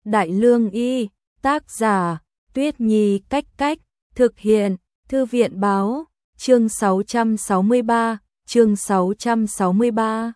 Đại Lương Y, tác giả, Tuyết Nhi Cách Cách, thực hiện, Thư viện Báo, chương 663, chương 663.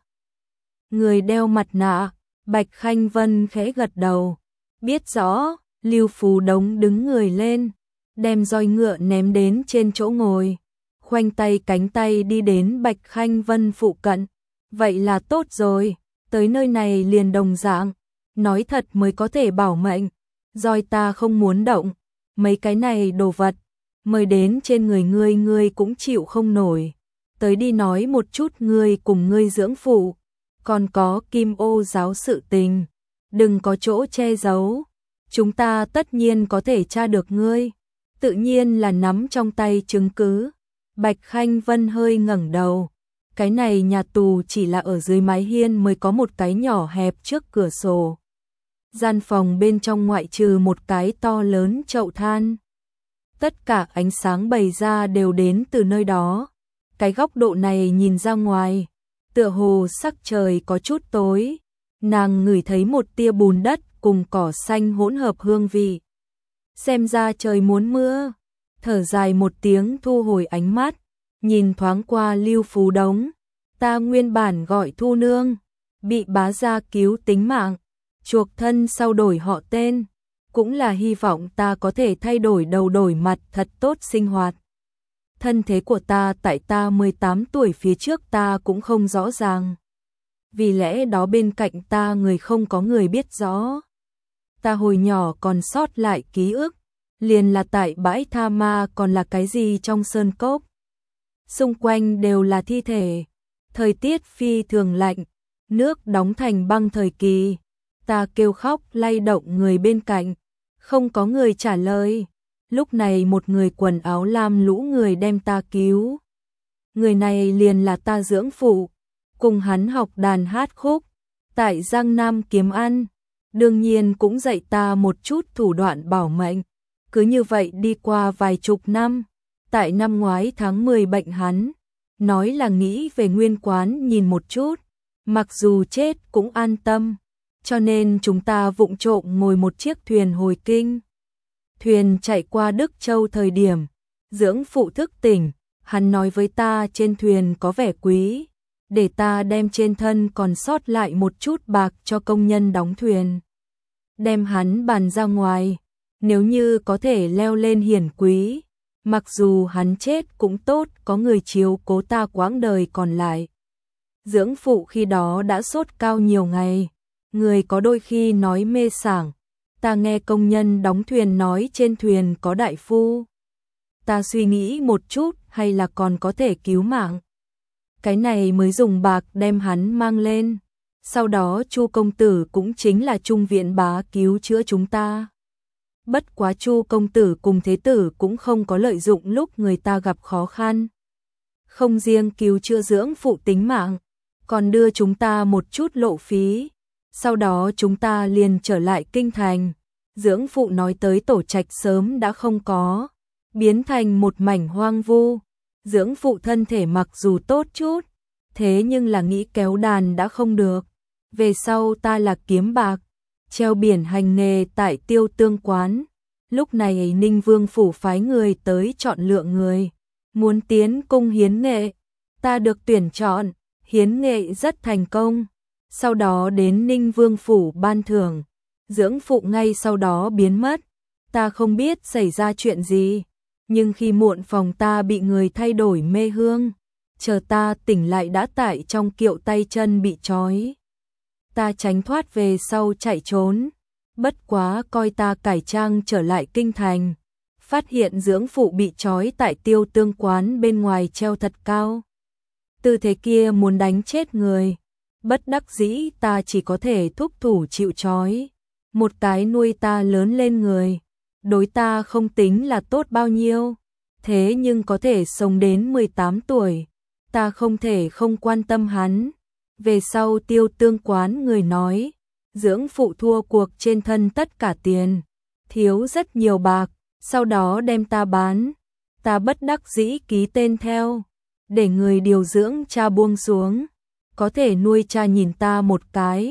Người đeo mặt nạ, Bạch Khanh Vân khẽ gật đầu, biết rõ. Lưu Phú Đống đứng người lên, đem roi ngựa ném đến trên chỗ ngồi, khoanh tay cánh tay đi đến Bạch Khanh Vân phụ cận. Vậy là tốt rồi, tới nơi này liền đồng dạng, nói thật mới có thể bảo mệnh, roi ta không muốn động, mấy cái này đồ vật, mời đến trên người ngươi cũng chịu không nổi, tới đi nói một chút ngươi cùng ngươi dưỡng phụ, còn có Kim Ô giáo sự tình, đừng có chỗ che giấu. Chúng ta tất nhiên có thể tra được ngươi, tự nhiên là nắm trong tay chứng cứ. Bạch Khanh Vân hơi ngẩng đầu, cái này nhà tù chỉ là ở dưới mái hiên mới có một cái nhỏ hẹp trước cửa sổ. Gian phòng bên trong ngoại trừ một cái to lớn chậu than. Tất cả ánh sáng bày ra đều đến từ nơi đó. Cái góc độ này nhìn ra ngoài, tựa hồ sắc trời có chút tối. Nàng ngửi thấy một tia bùn đất cùng cỏ xanh hỗn hợp hương vị. Xem ra trời muốn mưa, thở dài một tiếng thu hồi ánh mắt, nhìn thoáng qua Lưu Phú Đống, ta nguyên bản gọi Thu Nương, bị bá gia cứu tính mạng, chuộc thân sau đổi họ tên, cũng là hy vọng ta có thể thay đổi đầu đổi mặt thật tốt sinh hoạt. Thân thế của ta tại ta 18 tuổi phía trước ta cũng không rõ ràng. Vì lẽ đó bên cạnh ta người không có người biết rõ. Ta hồi nhỏ còn sót lại ký ức, liền là tại bãi tha ma còn là cái gì trong sơn cốc. Xung quanh đều là thi thể, thời tiết phi thường lạnh, nước đóng thành băng thời kỳ. Ta kêu khóc lay động người bên cạnh, không có người trả lời. Lúc này một người quần áo lam lũ người đem ta cứu. Người này liền là ta dưỡng phụ, cùng hắn học đàn hát khúc, tại Giang Nam kiếm ăn. Đương nhiên cũng dạy ta một chút thủ đoạn bảo mệnh. Cứ như vậy đi qua vài chục năm, tại năm ngoái tháng 10 bệnh hắn, nói là nghĩ về nguyên quán nhìn một chút, mặc dù chết cũng an tâm, cho nên chúng ta vụng trộm ngồi một chiếc thuyền hồi kinh. Thuyền chạy qua Đức Châu thời điểm, dưỡng phụ thức tỉnh, hắn nói với ta trên thuyền có vẻ quý, để ta đem trên thân còn sót lại một chút bạc cho công nhân đóng thuyền. Đem hắn bàn ra ngoài, nếu như có thể leo lên hiển quý, mặc dù hắn chết cũng tốt, có người chiếu cố ta quãng đời còn lại. Dưỡng phụ khi đó đã sốt cao nhiều ngày, người có đôi khi nói mê sảng, ta nghe công nhân đóng thuyền nói trên thuyền có đại phu. Ta suy nghĩ một chút hay là còn có thể cứu mạng. Cái này mới dùng bạc đem hắn mang lên. Sau đó Chu công tử cũng chính là Trung viện bá cứu chữa chúng ta. Bất quá Chu công tử cùng thế tử cũng không có lợi dụng lúc người ta gặp khó khăn. Không riêng cứu chữa dưỡng phụ tính mạng, còn đưa chúng ta một chút lộ phí. Sau đó chúng ta liền trở lại kinh thành. Dưỡng phụ nói tới tổ trạch sớm đã không có, biến thành một mảnh hoang vu. Dưỡng phụ thân thể mặc dù tốt chút, thế nhưng là nghĩ kéo đàn đã không được. Về sau ta là kiếm bạc, treo biển hành nghề tại Tiêu Tương quán. Lúc này Ninh Vương phủ phái người tới chọn lựa người, muốn tiến cung hiến nghệ. Ta được tuyển chọn, hiến nghệ rất thành công. Sau đó đến Ninh Vương phủ ban thưởng, dưỡng phụ ngay sau đó biến mất. Ta không biết xảy ra chuyện gì, nhưng khi muộn phòng ta bị người thay đổi mê hương, chờ ta tỉnh lại đã tại trong kiệu tay chân bị trói. Ta tránh thoát về sau chạy trốn, bất quá coi ta cải trang trở lại kinh thành, phát hiện dưỡng phụ bị trói tại Tiêu Tương quán bên ngoài treo thật cao. Tư thế kia muốn đánh chết người, bất đắc dĩ ta chỉ có thể thúc thủ chịu trói. Một cái nuôi ta lớn lên người, đối ta không tính là tốt bao nhiêu, thế nhưng có thể sống đến 18 tuổi, ta không thể không quan tâm hắn. Về sau Tiêu Tương quán người nói, dưỡng phụ thua cuộc trên thân tất cả tiền, thiếu rất nhiều bạc, sau đó đem ta bán. Ta bất đắc dĩ ký tên theo, để người điều dưỡng cha buông xuống, có thể nuôi cha nhìn ta một cái,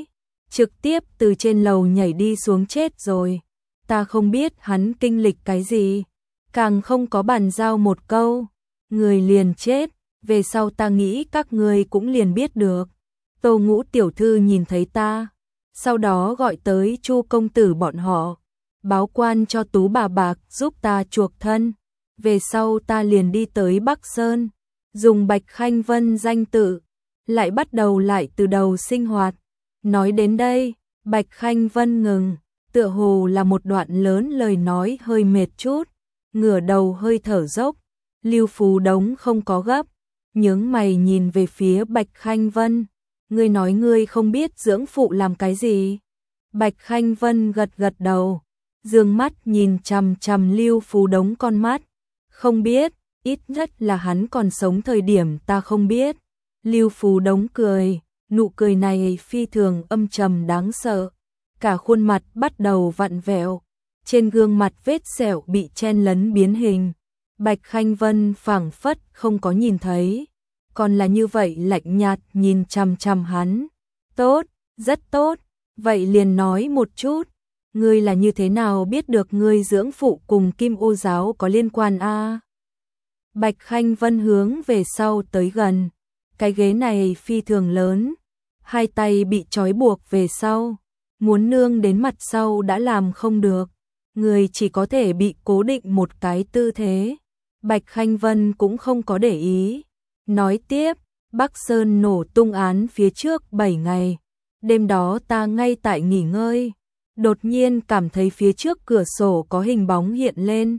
trực tiếp từ trên lầu nhảy đi xuống chết rồi. Ta không biết hắn kinh lịch cái gì, càng không có bàn giao một câu, người liền chết, về sau ta nghĩ các ngươi cũng liền biết được. Tô Ngũ tiểu thư nhìn thấy ta, sau đó gọi tới Chu công tử bọn họ, báo quan cho Tú bà bạc giúp ta chuộc thân. Về sau ta liền đi tới Bắc Sơn, dùng Bạch Khanh Vân danh tự, lại bắt đầu lại từ đầu sinh hoạt. Nói đến đây, Bạch Khanh Vân ngừng, tựa hồ là một đoạn lớn lời nói hơi mệt chút, ngửa đầu hơi thở dốc. Lưu Phú Đống không có gấp, nhướng mày nhìn về phía Bạch Khanh Vân. Ngươi nói ngươi không biết dưỡng phụ làm cái gì? Bạch Khanh Vân gật gật đầu, dương mắt nhìn chằm chằm Lưu Phú Đống con mắt. Không biết, ít nhất là hắn còn sống thời điểm ta không biết. Lưu Phú Đống cười, nụ cười này phi thường âm trầm đáng sợ. Cả khuôn mặt bắt đầu vặn vẹo, trên gương mặt vết sẹo bị chen lấn biến hình. Bạch Khanh Vân phảng phất không có nhìn thấy, còn là như vậy lạnh nhạt nhìn chằm chằm hắn. Tốt, rất tốt, vậy liền nói một chút, ngươi là như thế nào biết được ngươi dưỡng phụ cùng Kim Ô giáo có liên quan a? Bạch Khanh Vân hướng về sau tới gần, cái ghế này phi thường lớn, hai tay bị trói buộc về sau, muốn nương đến mặt sau đã làm không được, người chỉ có thể bị cố định một cái tư thế. Bạch Khanh Vân cũng không có để ý, nói tiếp, Bắc Sơn nổ tung án phía trước 7 ngày, đêm đó ta ngay tại nghỉ ngơi, đột nhiên cảm thấy phía trước cửa sổ có hình bóng hiện lên.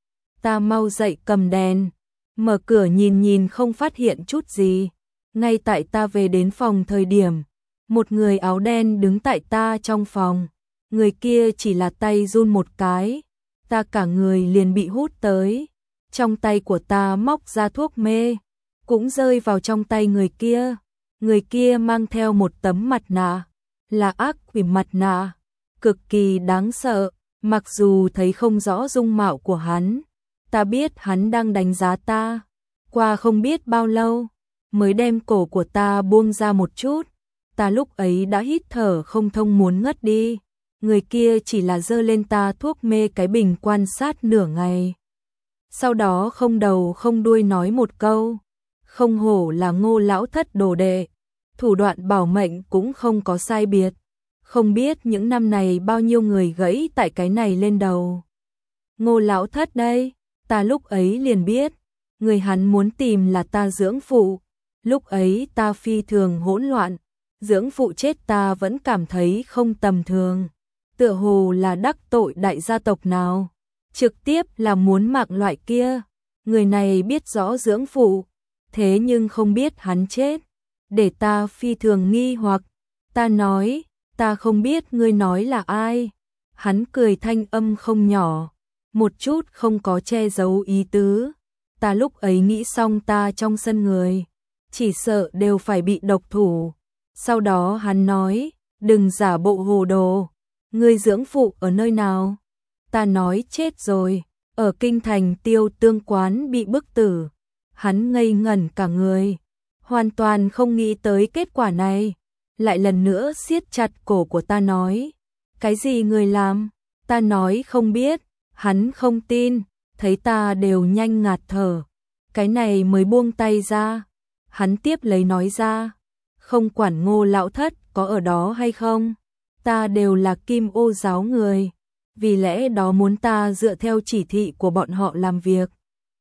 Ta mau dậy cầm đèn, mở cửa nhìn nhìn không phát hiện chút gì, ngay tại ta về đến phòng thời điểm, một người áo đen đứng tại ta trong phòng, người kia chỉ là tay run một cái, ta cả người liền bị hút tới. Trong tay của ta móc ra thuốc mê, cũng rơi vào trong tay người kia mang theo một tấm mặt nạ, là ác quỷ mặt nạ, cực kỳ đáng sợ, mặc dù thấy không rõ dung mạo của hắn, ta biết hắn đang đánh giá ta. Qua không biết bao lâu, mới đem cổ của ta buông ra một chút, ta lúc ấy đã hít thở không thông muốn ngất đi, người kia chỉ là giơ lên ta thuốc mê cái bình quan sát nửa ngày. Sau đó không đầu không đuôi nói một câu, không hổ là Ngô lão thất đồ đệ, thủ đoạn bảo mệnh cũng không có sai biệt, không biết những năm này bao nhiêu người gãy tại cái này lên đầu. Ngô lão thất đây, ta lúc ấy liền biết, người hắn muốn tìm là ta dưỡng phụ, lúc ấy ta phi thường hỗn loạn, dưỡng phụ chết ta vẫn cảm thấy không tầm thường, tựa hồ là đắc tội đại gia tộc nào. Trực tiếp là muốn mạng loại kia, người này biết rõ dưỡng phụ, thế nhưng không biết hắn chết, để ta phi thường nghi hoặc. Ta nói, ta không biết ngươi nói là ai. Hắn cười thanh âm không nhỏ, một chút không có che giấu ý tứ. Ta lúc ấy nghĩ xong ta trong sân người, chỉ sợ đều phải bị độc thủ. Sau đó hắn nói, đừng giả bộ hồ đồ, ngươi dưỡng phụ ở nơi nào? Ta nói chết rồi, ở kinh thành Tiêu Tương quán bị bức tử. Hắn ngây ngẩn cả người, hoàn toàn không nghĩ tới kết quả này, lại lần nữa siết chặt cổ của ta nói, cái gì người làm? Ta nói không biết, hắn không tin, thấy ta đều nhanh ngạt thở, cái này mới buông tay ra. Hắn tiếp lấy nói ra, không quản Ngô lão thất có ở đó hay không, ta đều là Kim Ô giáo người, vì lẽ đó muốn ta dựa theo chỉ thị của bọn họ làm việc.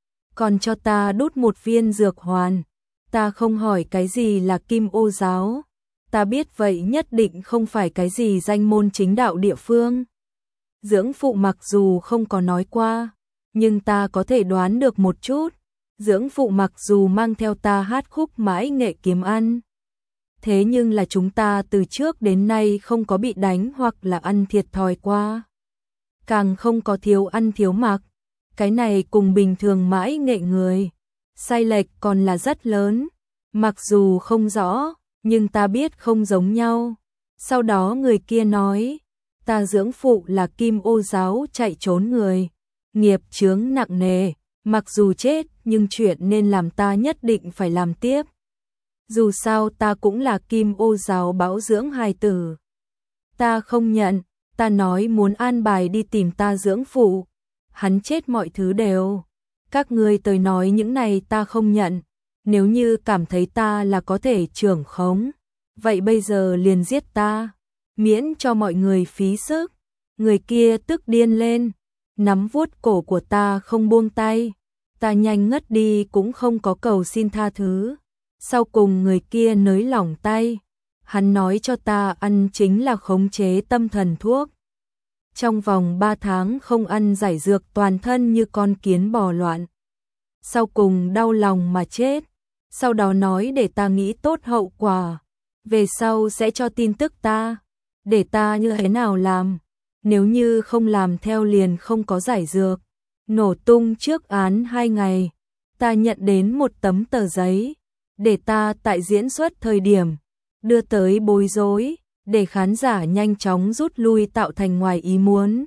Còn cho ta đút một viên dược hoàn, ta không hỏi cái gì là Kim Ô giáo, ta biết vậy nhất định không phải cái gì danh môn chính đạo địa phương. Dưỡng phụ mặc dù không có nói qua, nhưng ta có thể đoán được một chút, dưỡng phụ mặc dù mang theo ta hát khúc mãi nghệ kiếm ăn, thế nhưng là chúng ta từ trước đến nay không có bị đánh hoặc là ăn thiệt thòi qua, càng không có thiếu ăn thiếu mặc. Cái này cùng bình thường mãi nghệ người, sai lệch còn là rất lớn, mặc dù không rõ, nhưng ta biết không giống nhau. Sau đó người kia nói, ta dưỡng phụ là Kim Ô giáo chạy trốn người, nghiệp chướng nặng nề, mặc dù chết nhưng chuyện nên làm ta nhất định phải làm tiếp. Dù sao ta cũng là Kim Ô giáo bảo dưỡng hài tử. Ta không nhận, ta nói muốn an bài đi tìm ta dưỡng phụ. Hắn chết mọi thứ đều. Các ngươi tới nói những này ta không nhận. Nếu như cảm thấy ta là có thể trưởng khống, vậy bây giờ liền giết ta, miễn cho mọi người phí sức. Người kia tức điên lên, nắm vuốt cổ của ta không buông tay. Ta nhanh ngất đi cũng không có cầu xin tha thứ. Sau cùng người kia nới lỏng tay. Hắn nói cho ta ăn chính là khống chế tâm thần thuốc. Trong vòng 3 tháng không ăn giải dược toàn thân như con kiến bò loạn. Sau cùng đau lòng mà chết. Sau đó nói để ta nghĩ tốt hậu quả. Về sau sẽ cho tin tức ta. Để ta như thế nào làm. Nếu như không làm theo liền không có giải dược. Nổ tung trước án 2 ngày. Ta nhận đến một tấm tờ giấy. Để ta tại diễn xuất thời điểm. Đưa tới bối rối. Để khán giả nhanh chóng rút lui tạo thành ngoài ý muốn.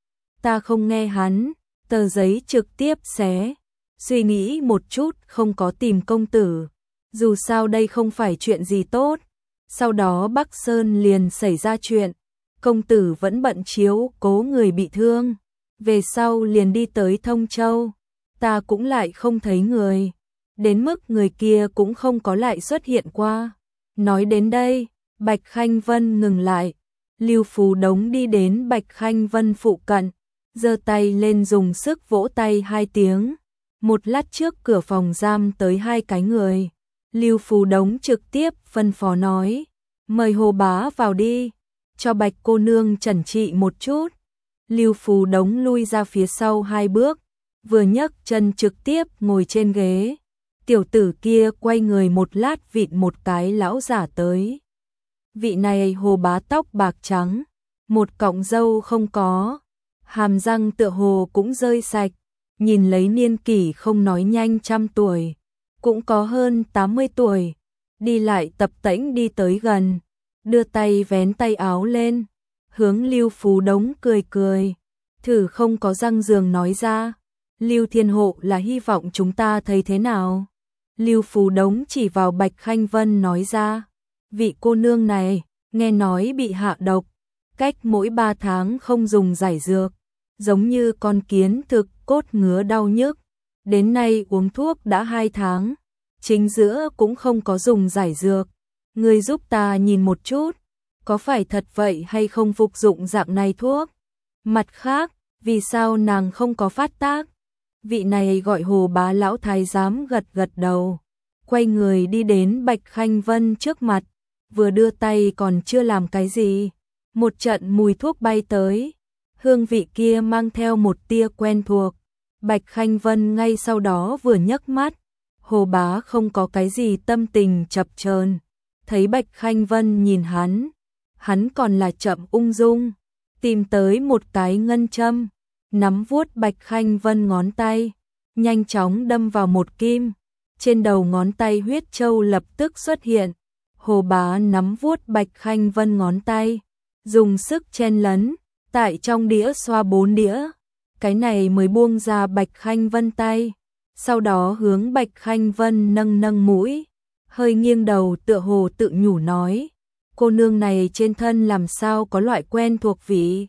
Ta không nghe hắn. Tờ giấy trực tiếp xé. Suy nghĩ một chút không có tìm công tử. Dù sao đây không phải chuyện gì tốt. Sau đó Bắc Sơn liền xảy ra chuyện. Công tử vẫn bận chiếu cố người bị thương. Về sau liền đi tới Thông Châu. Ta cũng lại không thấy người. Đến mức người kia cũng không có lại xuất hiện qua. Nói đến đây, Bạch Khanh Vân ngừng lại. Lưu Phú Đống đi đến Bạch Khanh Vân phụ cận. Giơ tay lên dùng sức vỗ tay 2 tiếng. Một lát trước cửa phòng giam tới 2 cái người. Lưu Phú Đống trực tiếp phân phó nói. Mời Hồ Bá vào đi. Cho Bạch cô nương chẩn trị một chút. Lưu Phú Đống lui ra phía sau 2 bước. Vừa nhấc chân trực tiếp ngồi trên ghế. Tiểu tử kia quay người một lát vịt một cái lão giả tới. Vị này Hồ Bá tóc bạc trắng. Một cọng râu không có. Hàm răng tựa hồ cũng rơi sạch. Nhìn lấy niên kỷ không nói nhanh 100 tuổi. Cũng có hơn 80 tuổi. Đi lại tập tễnh đi tới gần. Đưa tay vén tay áo lên. Hướng Lưu Phú Đống cười cười. Thử không có răng giường nói ra. Lưu Thiên Hộ là hy vọng chúng ta thấy thế nào. Lưu Phú Đống chỉ vào Bạch Khanh Vân nói ra. Vị cô nương này, nghe nói bị hạ độc. Cách mỗi 3 tháng không dùng giải dược. Giống như con kiến thực cốt ngứa đau nhức. Đến nay uống thuốc đã 2 tháng. Chính giữa cũng không có dùng giải dược. Người giúp ta nhìn một chút. Có phải thật vậy hay không phục dụng dạng này thuốc? Mặt khác, vì sao nàng không có phát tác? Vị này gọi Hồ Bá lão thái giám gật gật đầu. Quay người đi đến Bạch Khanh Vân trước mặt. Vừa đưa tay còn chưa làm cái gì. Một trận mùi thuốc bay tới. Hương vị kia mang theo một tia quen thuộc. Bạch Khanh Vân ngay sau đó vừa nhấc mắt. Hồ Bá không có cái gì tâm tình chập chờn. Thấy Bạch Khanh Vân nhìn hắn còn là chậm ung dung. Tìm tới một cái ngân châm. Nắm vuốt Bạch Khanh Vân ngón tay. Nhanh chóng đâm vào một kim. Trên đầu ngón tay huyết châu lập tức xuất hiện. Hồ Bá nắm vuốt Bạch Khanh Vân ngón tay. Dùng sức chen lấn. Tại trong đĩa xoa 4 đĩa. Cái này mới buông ra Bạch Khanh Vân tay. Sau đó hướng Bạch Khanh Vân nâng mũi. Hơi nghiêng đầu tựa hồ tự nhủ nói. Cô nương này trên thân làm sao có loại quen thuộc vị.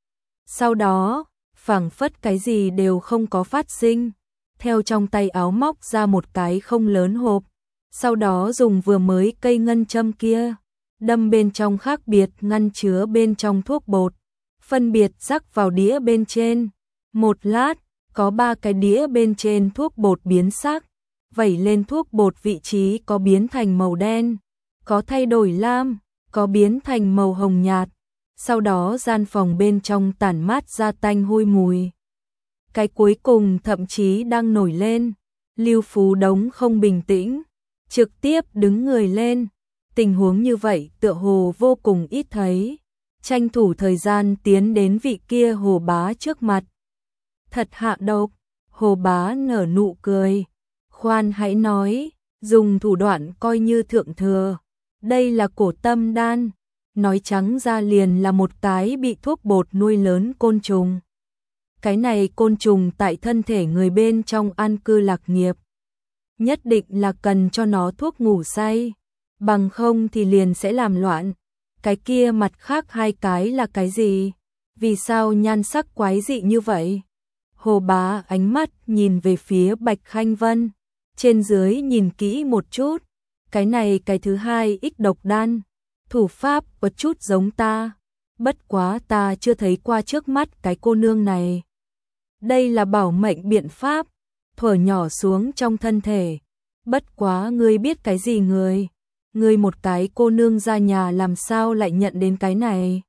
Sau đó, phảng phất cái gì đều không có phát sinh. Theo trong tay áo móc ra một cái không lớn hộp. Sau đó dùng vừa mới cây ngân châm kia. Đâm bên trong khác biệt ngăn chứa bên trong thuốc bột. Phân biệt rắc vào đĩa bên trên. Một lát, có 3 cái đĩa bên trên thuốc bột biến sắc. Vẩy lên thuốc bột vị trí có biến thành màu đen. Có thay đổi lam, có biến thành màu hồng nhạt. Sau đó gian phòng bên trong tản mát ra tanh hôi mùi. Cái cuối cùng thậm chí đang nổi lên. Lưu Phú Đống không bình tĩnh. Trực tiếp đứng người lên. Tình huống như vậy tựa hồ vô cùng ít thấy. Tranh thủ thời gian tiến đến vị kia Hồ Bá trước mặt. Thật hạ độc. Hồ Bá nở nụ cười. Khoan hãy nói, dùng thủ đoạn coi như thượng thừa. Đây là cổ tâm đan. Nói trắng ra liền là một cái bị thuốc bột nuôi lớn côn trùng. Cái này côn trùng tại thân thể người bên trong an cư lạc nghiệp. Nhất định là cần cho nó thuốc ngủ say. Bằng không thì liền sẽ làm loạn. cái kia mặt khác hai cái là cái gì? Vì sao nhan sắc quái dị như vậy? Hồ Bá ánh mắt nhìn về phía Bạch Khanh Vân, trên dưới nhìn kỹ một chút, cái này cái thứ hai ích độc đan, thủ pháp có chút giống ta, bất quá ta chưa thấy qua trước mắt cái cô nương này. Đây là bảo mệnh biện pháp, thuở nhỏ xuống trong thân thể, bất quá ngươi biết cái gì ngươi một cái cô nương ra nhà làm sao lại nhận đến cái này.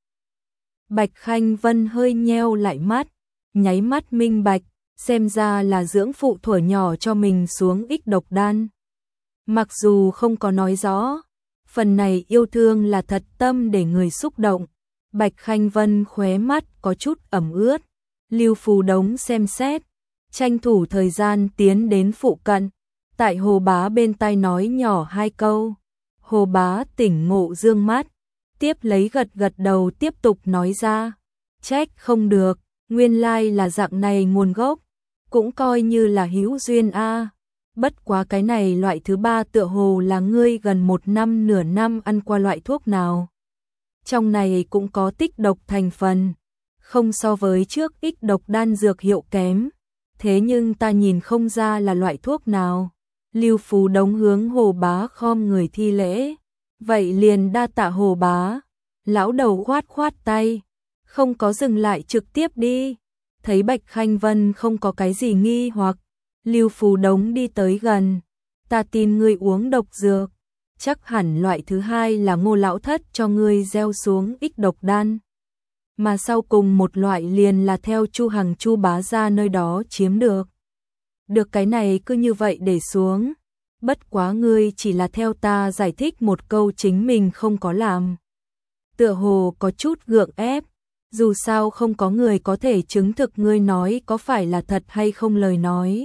Bạch Khanh Vân hơi nheo lại mắt, nháy mắt minh bạch, xem ra là dưỡng phụ thuở nhỏ cho mình xuống ích độc đan. Mặc dù không có nói rõ, phần này yêu thương là thật tâm để người xúc động. Bạch Khanh Vân khóe mắt có chút ẩm ướt, Lưu Phù Đống xem xét, tranh thủ thời gian tiến đến phụ cận, tại Hồ Bá bên tai nói nhỏ hai câu. Hồ Bá tỉnh ngộ dương mắt, tiếp lấy gật gật đầu tiếp tục nói ra, trách không được, nguyên lai là dạng này nguồn gốc, cũng coi như là hữu duyên a. Bất quá cái này loại thứ ba tựa hồ là ngươi gần một năm nửa năm ăn qua loại thuốc nào. Trong này cũng có tích độc thành phần, không so với trước ích độc đan dược hiệu kém, thế nhưng ta nhìn không ra là loại thuốc nào. Lưu Phú Đống hướng Hồ Bá khom người thi lễ, vậy liền đa tạ Hồ Bá. Lão đầu khoát khoát tay, không có dừng lại trực tiếp đi. Thấy Bạch Khanh Vân không có cái gì nghi hoặc, Lưu Phú Đống đi tới gần, ta tin ngươi uống độc dược, chắc hẳn loại thứ hai là Ngô lão thất cho ngươi gieo xuống ích độc đan. Mà sau cùng một loại liền là theo Chu Hằng Chu bá gia nơi đó chiếm được. Được cái này cứ như vậy để xuống, bất quá ngươi chỉ là theo ta giải thích một câu chính mình không có làm. Tựa hồ có chút gượng ép, dù sao không có người có thể chứng thực ngươi nói có phải là thật hay không lời nói.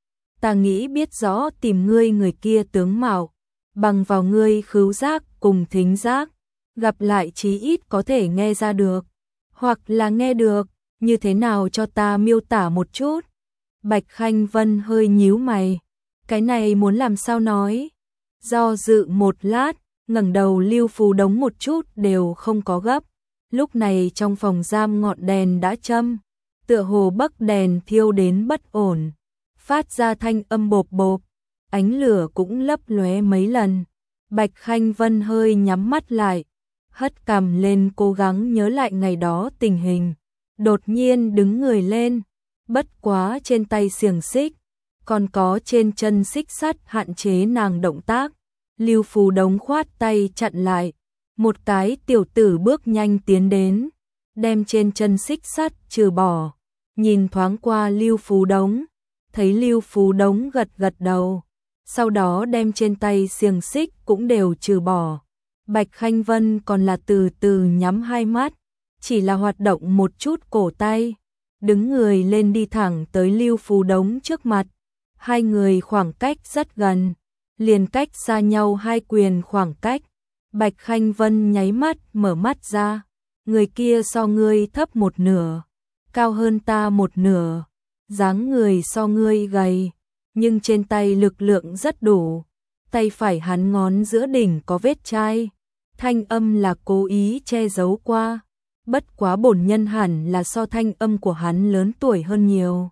Ta nghĩ biết rõ tìm ngươi người kia tướng mạo, bằng vào ngươi khứu giác cùng thính giác, gặp lại chí ít có thể nghe ra được, hoặc là nghe được, như thế nào cho ta miêu tả một chút. Bạch Khanh Vân hơi nhíu mày, cái này muốn làm sao nói? Do dự một lát, ngẩng đầu Lưu Phú Đống một chút đều không có gấp. Lúc này trong phòng giam ngọn đèn đã châm, tựa hồ bấc đèn thiêu đến bất ổn, phát ra thanh âm bộp bộp, ánh lửa cũng lấp lóe mấy lần. Bạch Khanh Vân hơi nhắm mắt lại, hất cằm lên cố gắng nhớ lại ngày đó tình hình, đột nhiên đứng người lên, bất quá trên tay xiềng xích, còn có trên chân xích sắt hạn chế nàng động tác. Lưu Phú Đống khoát tay chặn lại, một cái tiểu tử bước nhanh tiến đến, đem trên chân xích sắt trừ bỏ, nhìn thoáng qua Lưu Phú Đống, thấy Lưu Phú Đống gật gật đầu, sau đó đem trên tay xiềng xích cũng đều trừ bỏ. Bạch Khanh Vân còn là từ từ nhắm hai mắt, chỉ là hoạt động một chút cổ tay, đứng người lên đi thẳng tới Lưu Phú Đống trước mặt. Hai người khoảng cách rất gần, liền cách xa nhau hai quyền khoảng cách. Bạch Khanh Vân nháy mắt mở mắt ra, người kia so ngươi thấp một nửa, cao hơn ta một nửa, dáng người so ngươi gầy, nhưng trên tay lực lượng rất đủ. Tay phải hắn ngón giữa đỉnh có vết chai, thanh âm là cố ý che giấu qua, bất quá bổn nhân hẳn là so thanh âm của hắn lớn tuổi hơn nhiều.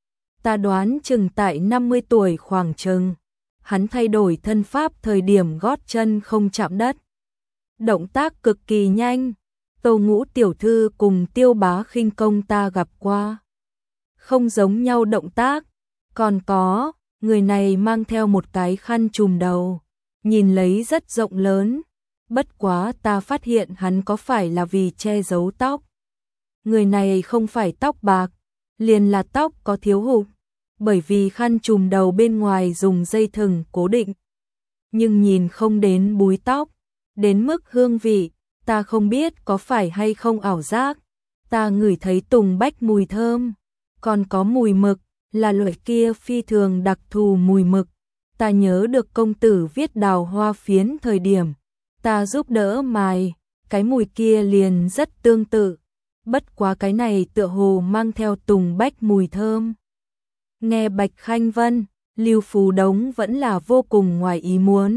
Ta đoán chừng tại 50 tuổi khoảng chừng, hắn thay đổi thân pháp thời điểm gót chân không chạm đất. Động tác cực kỳ nhanh, Tô Ngũ tiểu thư cùng Tiêu Bá khinh công ta gặp qua. Không giống nhau động tác, còn có, người này mang theo một cái khăn trùm đầu, nhìn lấy rất rộng lớn, bất quá ta phát hiện hắn có phải là vì che giấu tóc. Người này không phải tóc bạc, liền là tóc có thiếu hụt, bởi vì khăn trùm đầu bên ngoài dùng dây thừng cố định, nhưng nhìn không đến búi tóc. Đến mức hương vị, ta không biết có phải hay không ảo giác, ta ngửi thấy tùng bách mùi thơm, còn có mùi mực, là loại kia phi thường đặc thù mùi mực. Ta nhớ được công tử viết đào hoa phiến thời điểm, ta giúp đỡ mài, cái mùi kia liền rất tương tự, bất quá cái này tựa hồ mang theo tùng bách mùi thơm. Nghe Bạch Khanh Vân, Lưu Phú Đống vẫn là vô cùng ngoài ý muốn.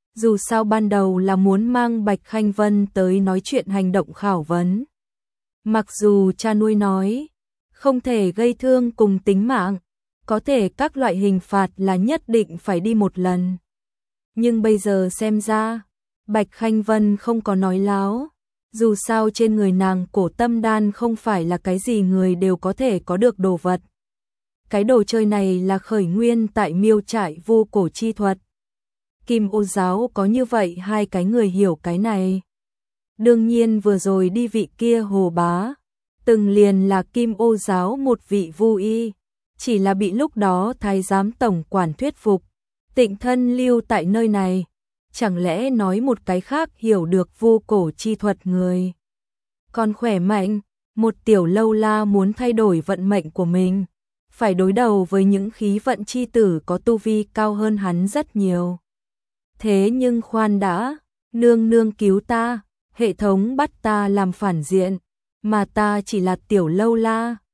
Dù sao ban đầu là muốn mang Bạch Khanh Vân tới nói chuyện hành động khảo vấn. Mặc dù cha nuôi nói, không thể gây thương cùng tính mạng, có thể các loại hình phạt là nhất định phải đi một lần. Nhưng bây giờ xem ra, Bạch Khanh Vân không có nói láo. Dù sao trên người nàng cổ tâm đan không phải là cái gì người đều có thể có được đồ vật. Cái đồ chơi này là khởi nguyên tại miêu trại vô cổ chi thuật. Kim Ô giáo có như vậy hai cái người hiểu cái này. Đương nhiên vừa rồi đi vị kia Hồ Bá, từng liền là Kim Ô giáo một vị vu y, chỉ là bị lúc đó thái giám tổng quản thuyết phục, tịnh thân lưu tại nơi này. Chẳng lẽ nói một cái khác hiểu được vô cổ chi thuật người còn khỏe mạnh, một tiểu lâu la muốn thay đổi vận mệnh của mình, phải đối đầu với những khí vận chi tử có tu vi cao hơn hắn rất nhiều. Thế nhưng khoan đã, nương nương cứu ta, hệ thống bắt ta làm phản diện, mà ta chỉ là tiểu lâu la,